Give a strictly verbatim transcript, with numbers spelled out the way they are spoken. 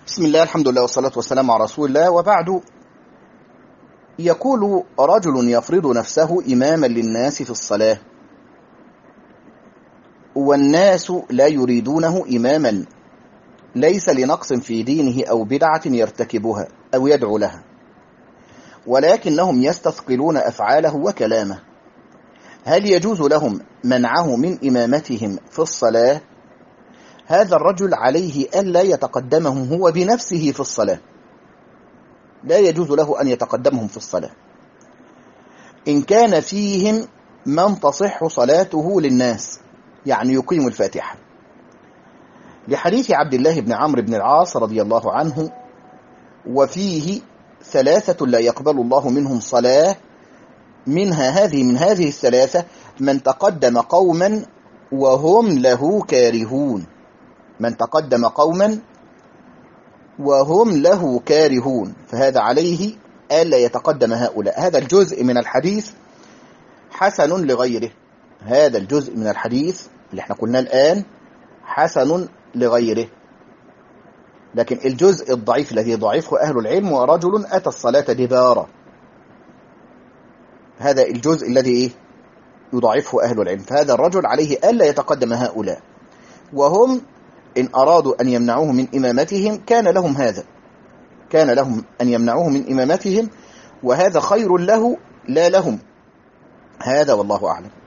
بسم الله، الحمد لله، والصلاة والسلام على رسول الله، وبعد. يقول رجل يفرض نفسه إماما للناس في الصلاة، والناس لا يريدونه إماما، ليس لنقص في دينه أو بدعة يرتكبها أو يدعو لها، ولكنهم يستثقلون أفعاله وكلامه. هل يجوز لهم منعه من إمامتهم في الصلاة؟ هذا الرجل عليه ألا يتقدمهم هو بنفسه في الصلاة، لا يجوز له أن يتقدمهم في الصلاة إن كان فيهم من تصح صلاته للناس، يعني يقيم الفاتحة، لحديث عبد الله بن عمرو بن العاص رضي الله عنه: وفيه ثلاثة لا يقبل الله منهم صلاة، منها هذه من هذه الثلاثة من تقدم قوما وهم له كارهون، من تقدم قوما وهم له كارهون، فهذا عليه ألا يتقدم هؤلاء. هذا الجزء من الحديث حسن لغيره، هذا الجزء من الحديث اللي احنا قلنا الآن حسن لغيره، لكن الجزء الضعيف الذي ضعيفه أهل العلم: ورجل أتى الصلاة دبارا، هذا الجزء الذي إيه؟ يضعفه أهل العلم. فهذا الرجل عليه ألا يتقدم هؤلاء، وهم إن أرادوا أن يمنعوه من إمامتهم كان لهم هذا، كان لهم أن يمنعوه من إمامتهم، وهذا خير له لا لهم. هذا والله أعلم.